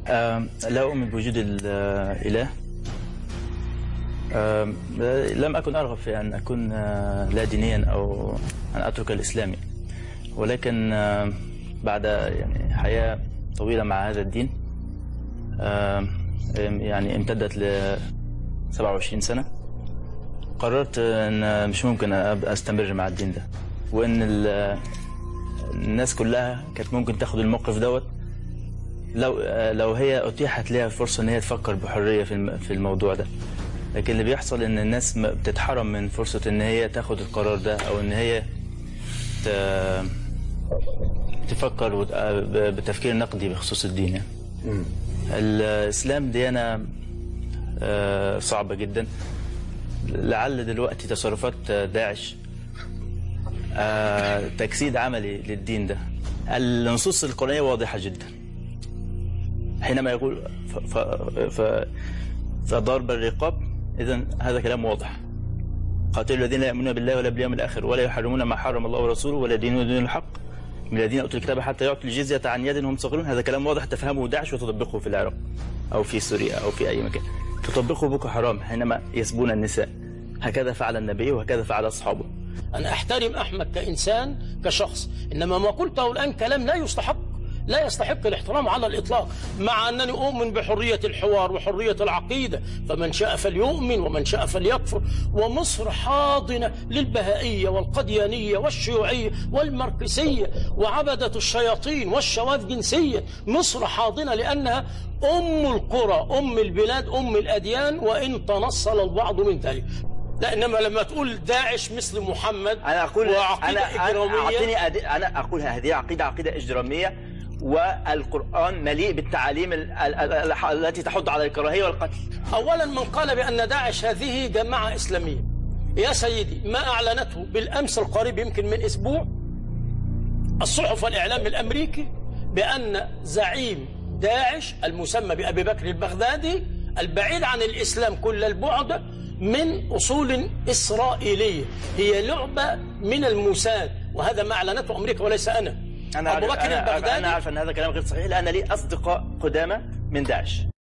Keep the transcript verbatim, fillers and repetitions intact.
آه لا أؤمن بوجود الإله. آه لم أكن أرغب في أن أكون آه لا دينيا أو أن أترك الإسلام، ولكن آه بعد يعني حياة طويلة مع هذا الدين آه يعني امتدت ل سبعة وعشرين سنة، قررت أن مش ممكن أستمر مع الدين ده، وأن الناس كلها كانت ممكن تاخد الموقف دوت لو لو هي أتيحت لها فرصة أن هي تفكر بحرية في الموضوع ده. لكن اللي بيحصل أن الناس بتتحرم من فرصة أن هي تاخد القرار ده، أو أن هي تفكر بتفكير نقدي بخصوص الدين. يعني الإسلام ديانة صعبة جدا. لعل دلوقتي تصرفات داعش تجسيد عملي للدين ده. النصوص القرآنية واضحة جدا حينما يقول ف... ف... فضرب الرقاب، إذن هذا كلام واضح. قاتلوا الذين لا يؤمنون بالله ولا باليوم الآخر ولا يحرمون ما حرم الله ورسوله ولا يدينون دين الحق من الذين أوتوا الكتاب حتى يعطوا الجزية عن يد هم صاغرون. هذا كلام واضح تفهمه داعش وتطبقه في العراق أو في سوريا أو في أي مكان. تطبقه بوكو حرام حينما يسبون النساء. هكذا فعل النبي وهكذا فعل أصحابه. أنا أحترم أحمد كإنسان كشخص، إنما ما قلته الآن كلام لا يستحق لا يستحق الاحترام على الإطلاق، مع أنني أؤمن بحرية الحوار وحرية العقيدة، فمن شاء فليؤمن ومن شاء فليكفر. ومصر حاضنة للبهائية والقديانية والشيوعية والماركسية وعبدة الشياطين والشواذ جنسية. مصر حاضنة لأنها أم القرى، أم البلاد، أم الأديان، وإن تنصل البعض من ذلك. لا، إنما لما تقول داعش مثل محمد أنا أقول وعقيدة أنا إجرامية، أنا, أنا أقول هذه عقيدة عقيدة إجرامية، والقرآن مليء بالتعاليم التي تحض على الكراهية والقتل. أولا من قال بأن داعش هذه جماعة إسلامية، يا سيدي ما أعلنته بالأمس القريب يمكن من أسبوع الصحف والإعلام الأمريكي بأن زعيم داعش المسمى بأبي بكر البغدادي البعيد عن الإسلام كل البعد من أصول إسرائيلية، هي لعبة من الموساد، وهذا ما أعلنته أمريكا وليس أنا. أنا أبو بكر أنا البغدادي أنا أعرف أن هذا كلام غير صحيح، لأن لي أصدقاء قدامى من داعش.